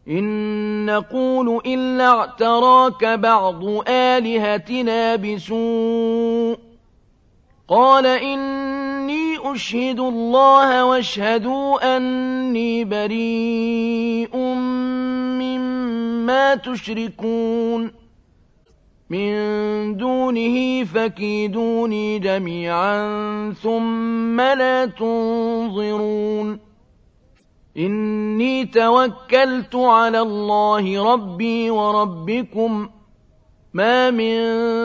إن نقول إلا اعتراك بعض آلهتنا بسوء قال إني أشهد الله واشهدوا أني بريء مما تشركون من دونه فكيدوني جميعا ثم لا تنظرون إني توكلت على الله ربي وربكم ما من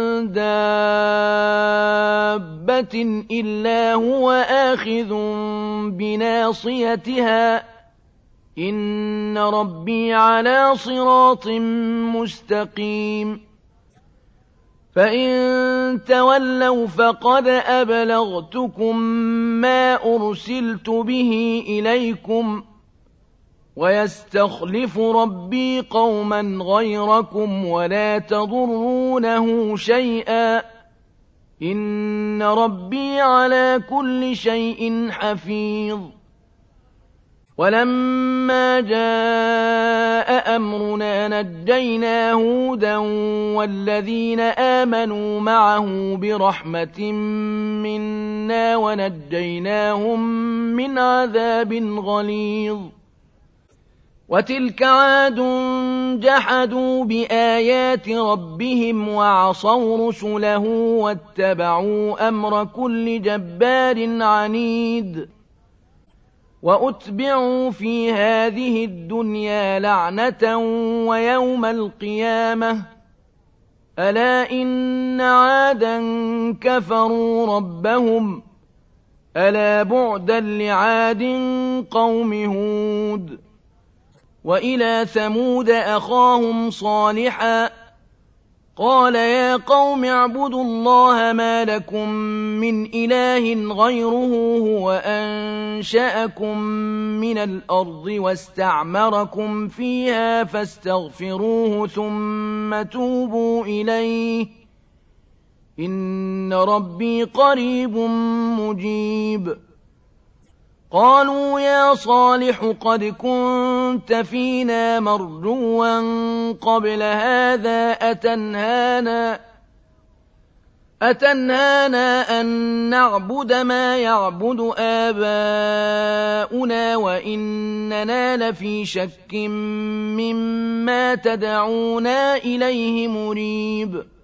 دابة إلا هو آخذ بناصيتها إن ربي على صراط مستقيم فإن تولوا فقد أبلغتكم ما أرسلت به إليكم ويستخلف ربي قوما غيركم ولا تضرونه شيئا إن ربي على كل شيء حفيظ ولما جاء أمرنا نجينا هودا والذين آمنوا معه برحمة منا ونجيناهم من عذاب غليظ وتلك عاد جحدوا بآيات ربهم وعصوا رسله واتبعوا أمر كل جبار عنيد وأتبعوا في هذه الدنيا لعنة ويوم القيامة ألا إن عادا كفروا ربهم ألا بعدا لعاد قوم هود وإلى ثمود أخاهم صالحا قال يا قوم اعبدوا الله ما لكم من إله غيره هو أنشأكم من الأرض واستعمركم فيها فاستغفروه ثم توبوا إليه إن ربي قريب مجيب قالوا يا صالح قد كنت فينا مرجوا قبل هذا أتنهانا أن نعبد ما يعبد آباؤنا وإننا لفي شك مما تدعونا إليه مريب